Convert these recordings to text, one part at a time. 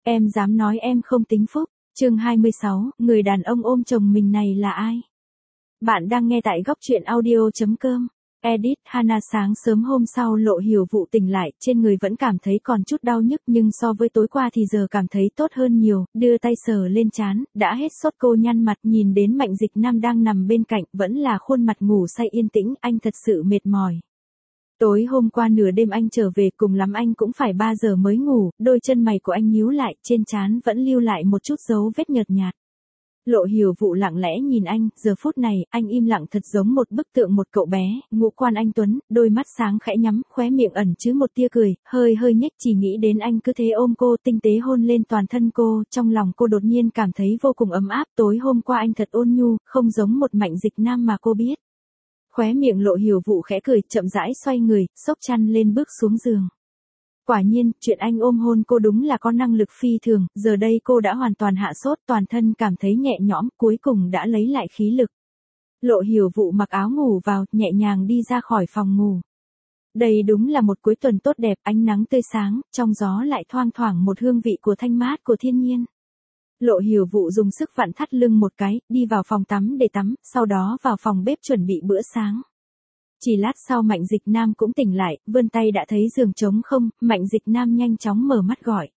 Em dám nói em không tính phúc. Chương 26, người đàn ông ôm chồng mình này là ai? Bạn đang nghe tại góc truyện audio.com. Edit Hana. Sáng sớm hôm sau Lộ Hiểu Vụ tỉnh lại, trên người vẫn cảm thấy còn chút đau nhức nhưng so với tối qua thì giờ cảm thấy tốt hơn nhiều, đưa tay sờ lên trán, đã hết sốt. Cô nhăn mặt nhìn đến Mạnh Dịch Nam đang nằm bên cạnh, vẫn là khuôn mặt ngủ say yên tĩnh, anh thật sự mệt mỏi. Tối hôm qua nửa đêm anh trở về, cùng lắm anh cũng phải 3 giờ mới ngủ, đôi chân mày của anh nhíu lại, trên trán vẫn lưu lại một chút dấu vết nhợt nhạt. Lộ Hiểu Vụ lặng lẽ nhìn anh, giờ phút này, anh im lặng thật giống một bức tượng một cậu bé, ngũ quan anh tuấn, đôi mắt sáng khẽ nhắm, khóe miệng ẩn chứa một tia cười, hơi nhếch, chỉ nghĩ đến anh cứ thế ôm cô, tinh tế hôn lên toàn thân cô, trong lòng cô đột nhiên cảm thấy vô cùng ấm áp. Tối hôm qua anh thật ôn nhu, không giống một Mạnh Dịch Nam mà cô biết. Khóe miệng Lộ Hiểu Vụ khẽ cười, chậm rãi xoay người, xốc chăn lên bước xuống giường. Quả nhiên, chuyện anh ôm hôn cô đúng là có năng lực phi thường, giờ đây cô đã hoàn toàn hạ sốt, toàn thân cảm thấy nhẹ nhõm, cuối cùng đã lấy lại khí lực. Lộ Hiểu Vụ mặc áo ngủ vào, nhẹ nhàng đi ra khỏi phòng ngủ. Đây đúng là một cuối tuần tốt đẹp, ánh nắng tươi sáng, trong gió lại thoang thoảng một hương vị của thanh mát của thiên nhiên. Lộ Hiểu Vụ dùng sức vặn thắt lưng một cái, đi vào phòng tắm để tắm, sau đó vào phòng bếp chuẩn bị bữa sáng. Chỉ lát sau Mạnh Dịch Nam cũng tỉnh lại, vươn tay đã thấy giường trống không, Mạnh Dịch Nam nhanh chóng mở mắt gọi.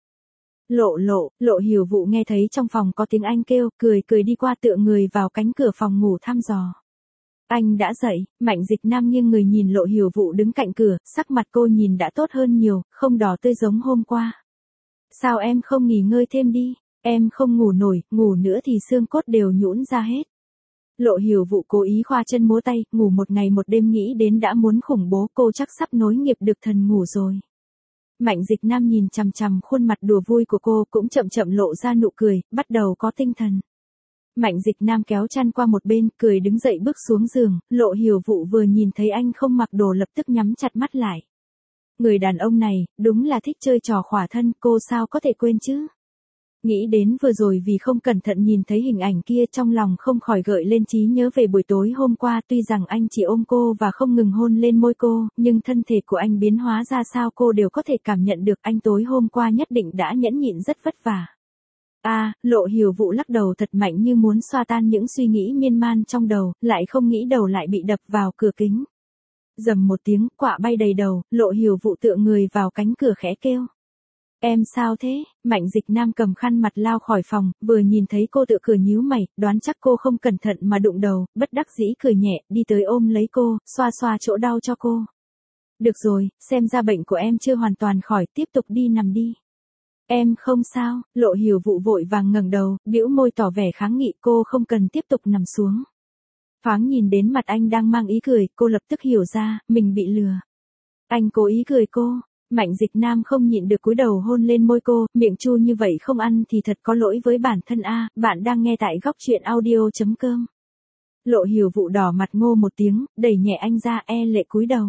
Lộ Hiểu Vụ nghe thấy trong phòng có tiếng anh kêu, cười đi qua tựa người vào cánh cửa phòng ngủ thăm dò. Anh đã dậy. Mạnh Dịch Nam nghiêng người nhìn Lộ Hiểu Vụ đứng cạnh cửa, sắc mặt cô nhìn đã tốt hơn nhiều, không đỏ tươi giống hôm qua. Sao em không nghỉ ngơi thêm đi? Em không ngủ nổi, ngủ nữa thì xương cốt đều nhũn ra hết. Lộ Hiểu Vụ cố ý khoa chân múa tay, ngủ một ngày một đêm nghĩ đến đã muốn khủng bố, cô chắc sắp nối nghiệp được thần ngủ rồi. Mạnh Dịch Nam nhìn chằm chằm khuôn mặt đùa vui của cô, cũng chậm chậm lộ ra nụ cười, bắt đầu có tinh thần. Mạnh Dịch Nam kéo chăn qua một bên, cười đứng dậy bước xuống giường. Lộ Hiểu Vụ vừa nhìn thấy anh không mặc đồ lập tức nhắm chặt mắt lại. Người đàn ông này, đúng là thích chơi trò khỏa thân, cô sao có thể quên chứ? Nghĩ đến vừa rồi vì không cẩn thận nhìn thấy hình ảnh kia, trong lòng không khỏi gợi lên trí nhớ về buổi tối hôm qua. Tuy rằng anh chỉ ôm cô và không ngừng hôn lên môi cô, nhưng thân thể của anh biến hóa ra sao cô đều có thể cảm nhận được. Anh tối hôm qua nhất định đã nhẫn nhịn rất vất vả. Lộ Hiểu Vụ lắc đầu thật mạnh như muốn xoa tan những suy nghĩ miên man trong đầu, lại không nghĩ đầu lại bị đập vào cửa kính. Rầm một tiếng, quạ bay đầy đầu, Lộ Hiểu Vụ tựa người vào cánh cửa khẽ kêu. Em sao thế? Mạnh Dịch Nam cầm khăn mặt lao khỏi phòng, vừa nhìn thấy cô tựa cửa nhíu mày, đoán chắc cô không cẩn thận mà đụng đầu, bất đắc dĩ cười nhẹ, đi tới ôm lấy cô, xoa chỗ đau cho cô. Được rồi, xem ra bệnh của em chưa hoàn toàn khỏi, tiếp tục đi nằm đi. Em không sao. Lộ Hiểu Vụ vội vàng ngẩng đầu, bĩu môi tỏ vẻ kháng nghị, cô không cần tiếp tục nằm xuống. Thoáng nhìn đến mặt anh đang mang ý cười, cô lập tức hiểu ra, mình bị lừa. Anh cố ý cười cô. Mạnh Dịch Nam không nhịn được cúi đầu hôn lên môi cô, miệng chu như vậy không ăn thì thật có lỗi với bản thân a. Bạn đang nghe tại góc truyện audio.com. Lộ Hiểu Vụ đỏ mặt ngô một tiếng, đẩy nhẹ anh ra, lệ cúi đầu.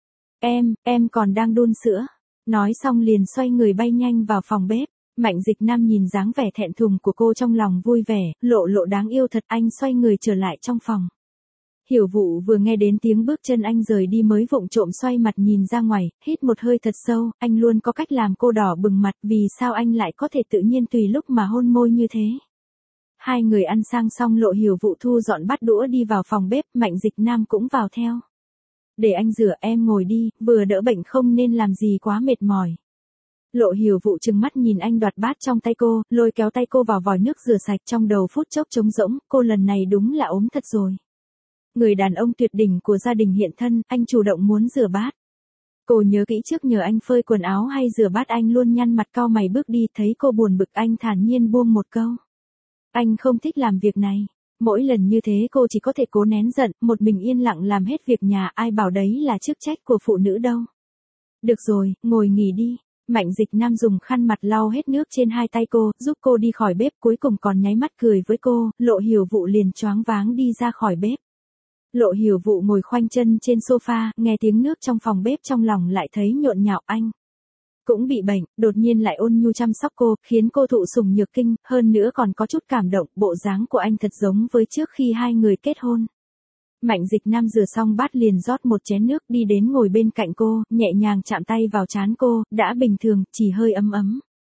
Em còn đang đun sữa. Nói xong liền xoay người bay nhanh vào phòng bếp. Mạnh Dịch Nam nhìn dáng vẻ thẹn thùng của cô trong lòng vui vẻ, lộ đáng yêu thật. Anh xoay người trở lại trong phòng. Hiểu Vụ vừa nghe đến tiếng bước chân anh rời đi mới vụng trộm xoay mặt nhìn ra ngoài, hít một hơi thật sâu, anh luôn có cách làm cô đỏ bừng mặt, vì sao anh lại có thể tự nhiên tùy lúc mà hôn môi như thế. Hai người ăn sang xong Lộ Hiểu Vụ thu dọn bát đũa đi vào phòng bếp, Mạnh Dịch Nam cũng vào theo. Để anh rửa, em ngồi đi, vừa đỡ bệnh không nên làm gì quá mệt mỏi. Lộ Hiểu Vụ trừng mắt nhìn anh đoạt bát trong tay cô, lôi kéo tay cô vào vòi nước rửa sạch, trong đầu phút chốc trống rỗng, cô lần này đúng là ốm thật rồi. Người đàn ông tuyệt đỉnh của gia đình hiện thân, anh chủ động muốn rửa bát. Cô nhớ kỹ trước nhờ anh phơi quần áo hay rửa bát anh luôn nhăn mặt cau mày bước đi, thấy cô buồn bực anh thản nhiên buông một câu. Anh không thích làm việc này. Mỗi lần như thế cô chỉ có thể cố nén giận, một mình yên lặng làm hết việc nhà, ai bảo đấy là chức trách của phụ nữ đâu. Được rồi, ngồi nghỉ đi. Mạnh Dịch Nam dùng khăn mặt lau hết nước trên hai tay cô, giúp cô đi khỏi bếp, cuối cùng còn nháy mắt cười với cô. Lộ Hiểu Vụ liền choáng váng đi ra khỏi bếp. Lộ Hiểu Vụ ngồi khoanh chân trên sofa, nghe tiếng nước trong phòng bếp trong lòng lại thấy nhộn nhạo. Anh cũng bị bệnh, đột nhiên lại ôn nhu chăm sóc cô, khiến cô thụ sủng nhược kinh, hơn nữa còn có chút cảm động, bộ dáng của anh thật giống với trước khi hai người kết hôn. Mạnh Dịch Nam rửa xong bát liền rót một chén nước đi đến ngồi bên cạnh cô, nhẹ nhàng chạm tay vào trán cô, đã bình thường, chỉ hơi ấm ấm.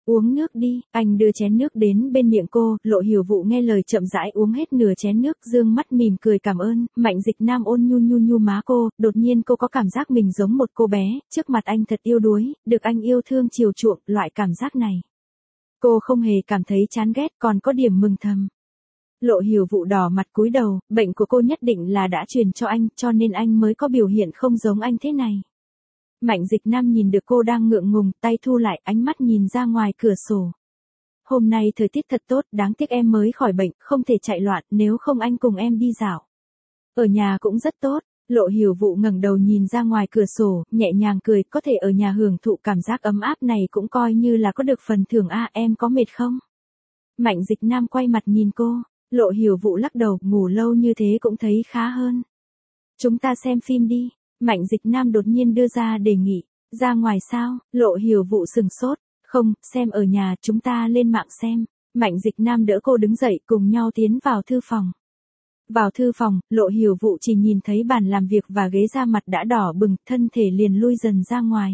Uống nước đi, anh đưa chén nước đến bên miệng cô, Lộ Hiểu Vũ nghe lời chậm rãi uống hết nửa chén nước, dương mắt mỉm cười cảm ơn, Mạnh Dịch Nam ôn nhu má cô, đột nhiên cô có cảm giác mình giống một cô bé, trước mặt anh thật yêu đuối, được anh yêu thương chiều chuộng, loại cảm giác này. Cô không hề cảm thấy chán ghét, còn có điểm mừng thầm. Lộ Hiểu Vũ đỏ mặt cúi đầu, bệnh của cô nhất định là đã truyền cho anh, cho nên anh mới có biểu hiện không giống anh thế này. Mạnh Dịch Nam nhìn được cô đang ngượng ngùng, tay thu lại, ánh mắt nhìn ra ngoài cửa sổ. Hôm nay thời tiết thật tốt, đáng tiếc em mới khỏi bệnh, không thể chạy loạn, nếu không anh cùng em đi dạo. Ở nhà cũng rất tốt. Lộ Hiểu Vũ ngẩng đầu nhìn ra ngoài cửa sổ, nhẹ nhàng cười, có thể ở nhà hưởng thụ cảm giác ấm áp này cũng coi như là có được phần thưởng a, em có mệt không? Mạnh Dịch Nam quay mặt nhìn cô, Lộ Hiểu Vũ lắc đầu, ngủ lâu như thế cũng thấy khá hơn. Chúng ta xem phim đi. Mạnh Dịch Nam đột nhiên đưa ra đề nghị, ra ngoài sao? Lộ Hiểu Vũ sừng sốt, không, xem ở nhà, chúng ta lên mạng xem. Mạnh Dịch Nam đỡ cô đứng dậy, cùng nhau tiến vào thư phòng. Vào thư phòng, Lộ Hiểu Vũ chỉ nhìn thấy bàn làm việc và ghế, da mặt đã đỏ bừng, thân thể liền lui dần ra ngoài.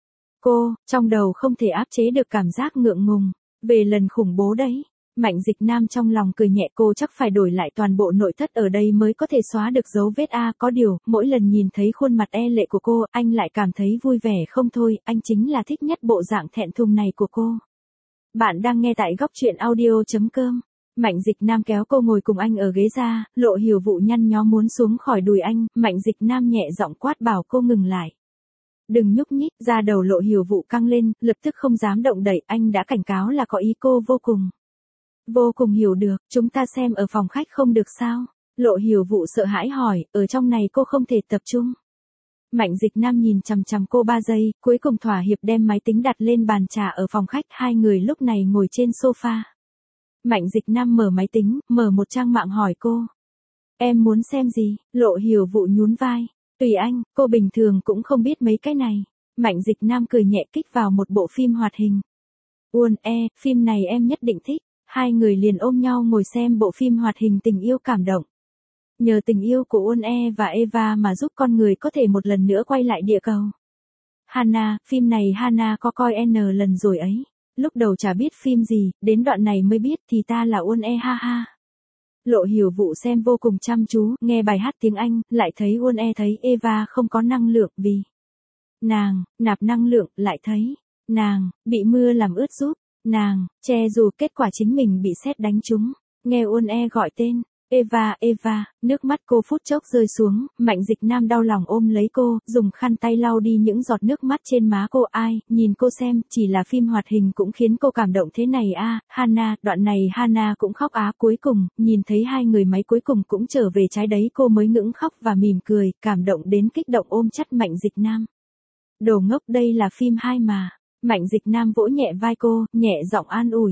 Cô, trong đầu không thể áp chế được cảm giác ngượng ngùng, về lần khủng bố đấy. Mạnh Dịch Nam trong lòng cười nhẹ, cô chắc phải đổi lại toàn bộ nội thất ở đây mới có thể xóa được dấu vết a, có điều, mỗi lần nhìn thấy khuôn mặt e lệ của cô, anh lại cảm thấy vui vẻ không thôi, anh chính là thích nhất bộ dạng thẹn thùng này của cô. Bạn đang nghe tại góc truyện audio.com. Mạnh Dịch Nam kéo cô ngồi cùng anh ở ghế ra, Lộ Hiểu Vũ nhăn nhó muốn xuống khỏi đùi anh, Mạnh Dịch Nam nhẹ giọng quát bảo cô ngừng lại. Đừng nhúc nhích, da đầu Lộ Hiểu Vũ căng lên, lập tức không dám động đậy, anh đã cảnh cáo là có ý cô vô cùng. Vô cùng hiểu được, chúng ta xem ở phòng khách không được sao? Lộ Hiểu Vũ sợ hãi hỏi, ở trong này cô không thể tập trung. Mạnh Dịch Nam nhìn chằm chằm cô 3 giây, cuối cùng thỏa hiệp đem máy tính đặt lên bàn trà ở phòng khách, hai người lúc này ngồi trên sofa. Mạnh Dịch Nam mở máy tính, mở một trang mạng hỏi cô. Em muốn xem gì? Lộ Hiểu Vũ nhún vai. Tùy anh, cô bình thường cũng không biết mấy cái này. Mạnh Dịch Nam cười nhẹ kích vào một bộ phim hoạt hình. Phim này em nhất định thích. Hai người liền ôm nhau ngồi xem bộ phim hoạt hình tình yêu cảm động. Nhờ tình yêu của Uôn-e và Eva mà giúp con người có thể một lần nữa quay lại địa cầu. Hana, phim này Hana có coi N lần rồi ấy. Lúc đầu chả biết phim gì, đến đoạn này mới biết thì ta là Uôn-e ha ha. Lộ Hiểu Vũ xem vô cùng chăm chú, nghe bài hát tiếng Anh, lại thấy Uôn-e thấy Eva không có năng lượng vì nàng nạp năng lượng, lại thấy nàng bị mưa làm ướt giúp nàng che dù, kết quả chính mình bị sét đánh trúng. Nghe Uôn-e gọi tên Eva, nước mắt cô phút chốc rơi xuống, Mạnh Dịch Nam đau lòng ôm lấy cô, dùng khăn tay lau đi những giọt nước mắt trên má cô. Ai, nhìn cô xem, chỉ là phim hoạt hình cũng khiến cô cảm động thế này a. Hana, đoạn này Hana cũng khóc á, cuối cùng, nhìn thấy hai người máy cuối cùng cũng trở về trái đấy cô mới ngững khóc và mỉm cười, cảm động đến kích động ôm chặt Mạnh Dịch Nam. Đồ ngốc, đây là phim 2 mà. Mạnh Dịch Nam vỗ nhẹ vai cô, nhẹ giọng an ủi.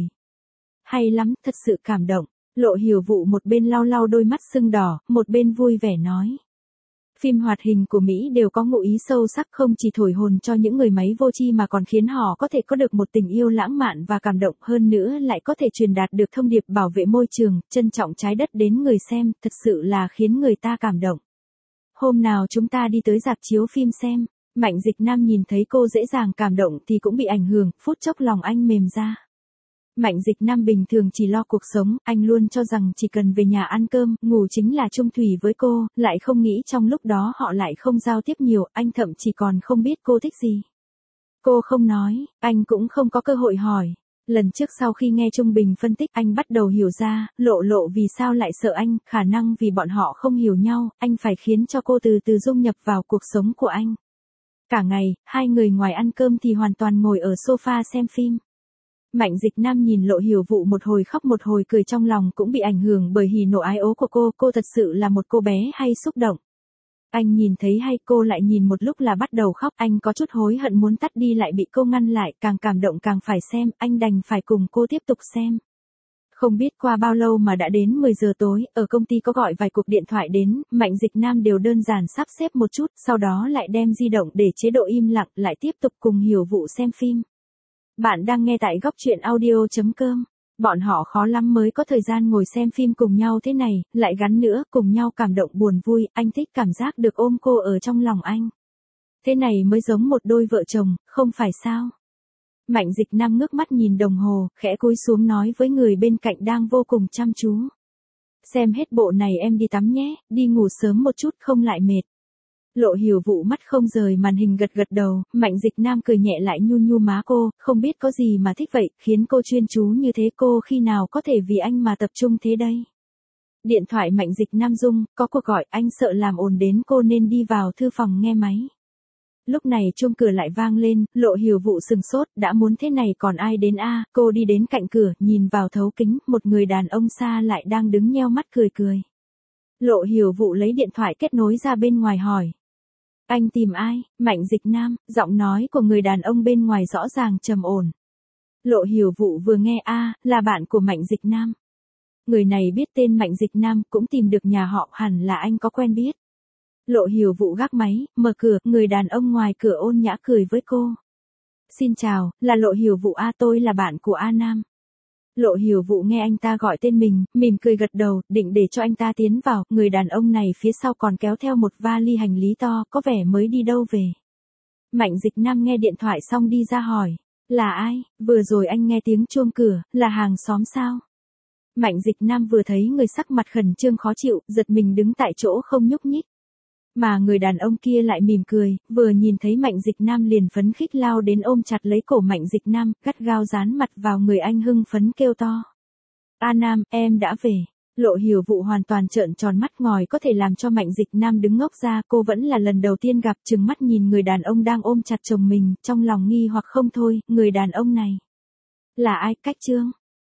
Hay lắm, thật sự cảm động. Lộ Hiểu Vũ một bên lau lau đôi mắt sưng đỏ, một bên vui vẻ nói. Phim hoạt hình của Mỹ đều có ngụ ý sâu sắc, không chỉ thổi hồn cho những người máy vô tri mà còn khiến họ có thể có được một tình yêu lãng mạn và cảm động, hơn nữa lại có thể truyền đạt được thông điệp bảo vệ môi trường, trân trọng trái đất đến người xem, thật sự là khiến người ta cảm động. Hôm nào chúng ta đi tới rạp chiếu phim xem. Mạnh Dịch Nam nhìn thấy cô dễ dàng cảm động thì cũng bị ảnh hưởng, phút chốc lòng anh mềm ra. Mạnh Dịch Nam bình thường chỉ lo cuộc sống, anh luôn cho rằng chỉ cần về nhà ăn cơm, ngủ chính là chung thủy với cô, lại không nghĩ trong lúc đó họ lại không giao tiếp nhiều, anh thậm chí còn không biết cô thích gì. Cô không nói, anh cũng không có cơ hội hỏi. Lần trước sau khi nghe Trung Bình phân tích, anh bắt đầu hiểu ra, Lộ vì sao lại sợ anh, khả năng vì bọn họ không hiểu nhau, anh phải khiến cho cô từ từ dung nhập vào cuộc sống của anh. Cả ngày, hai người ngoài ăn cơm thì hoàn toàn ngồi ở sofa xem phim. Mạnh Dịch Nam nhìn Lộ Hiểu Vũ một hồi khóc một hồi cười, trong lòng cũng bị ảnh hưởng bởi hỉ nộ ái ố của cô thật sự là một cô bé hay xúc động. Anh nhìn thấy hay, cô lại nhìn một lúc là bắt đầu khóc, anh có chút hối hận muốn tắt đi lại bị cô ngăn lại, càng cảm động càng phải xem, anh đành phải cùng cô tiếp tục xem. Không biết qua bao lâu mà đã đến 10 giờ tối, ở công ty có gọi vài cuộc điện thoại đến, Mạnh Dịch Nam đều đơn giản sắp xếp một chút, sau đó lại đem di động để chế độ im lặng, lại tiếp tục cùng Hiểu Vũ xem phim. Bạn đang nghe tại góc truyện audio.com. Bọn họ khó lắm mới có thời gian ngồi xem phim cùng nhau thế này, lại gắn nữa, cùng nhau cảm động buồn vui, anh thích cảm giác được ôm cô ở trong lòng anh. Thế này mới giống một đôi vợ chồng, không phải sao? Mạnh Dịch Nam ngước mắt nhìn đồng hồ, khẽ cúi xuống nói với người bên cạnh đang vô cùng chăm chú. Xem hết bộ này em đi tắm nhé, đi ngủ sớm một chút không lại mệt. Lộ Hiểu Vũ mắt không rời màn hình gật gật đầu, Mạnh Dịch Nam cười nhẹ lại nhu nhu má cô, không biết có gì mà thích vậy, khiến cô chuyên chú như thế, cô khi nào có thể vì anh mà tập trung thế đây. Điện thoại Mạnh Dịch Nam rung, có cuộc gọi, anh sợ làm ồn đến cô nên đi vào thư phòng nghe máy. Lúc này chuông cửa lại vang lên, Lộ Hiểu Vũ sừng sốt, đã muốn thế này còn ai đến a? Cô đi đến cạnh cửa, nhìn vào thấu kính, một người đàn ông xa lại đang đứng nheo mắt cười cười. Lộ Hiểu Vũ lấy điện thoại kết nối ra bên ngoài hỏi. Anh tìm ai? Mạnh Dịch Nam, giọng nói của người đàn ông bên ngoài rõ ràng trầm ổn. Lộ Hiểu Vũ vừa nghe là bạn của Mạnh Dịch Nam. Người này biết tên Mạnh Dịch Nam, cũng tìm được nhà họ, hẳn là anh có quen biết. Lộ Hiểu Vũ gác máy, mở cửa, người đàn ông ngoài cửa ôn nhã cười với cô. Xin chào, là Lộ Hiểu Vũ tôi là bạn của A Nam. Lộ Hiểu Vũ nghe anh ta gọi tên mình, mỉm cười gật đầu, định để cho anh ta tiến vào, người đàn ông này phía sau còn kéo theo một vali hành lý to, có vẻ mới đi đâu về. Mạnh Dịch Nam nghe điện thoại xong đi ra hỏi, là ai, vừa rồi anh nghe tiếng chuông cửa, là hàng xóm sao? Mạnh Dịch Nam vừa thấy người sắc mặt khẩn trương khó chịu, giật mình đứng tại chỗ không nhúc nhích. Mà người đàn ông kia lại mỉm cười, vừa nhìn thấy Mạnh Dịch Nam liền phấn khích lao đến ôm chặt lấy cổ Mạnh Dịch Nam, gắt gao dán mặt vào người anh hưng phấn kêu to. A Nam, em đã về. Lộ Hiểu Vũ hoàn toàn trợn tròn mắt, ngòi có thể làm cho Mạnh Dịch Nam đứng ngốc ra, cô vẫn là lần đầu tiên gặp, trừng mắt nhìn người đàn ông đang ôm chặt chồng mình, trong lòng nghi hoặc không thôi, người đàn ông này là ai, Cách Trương?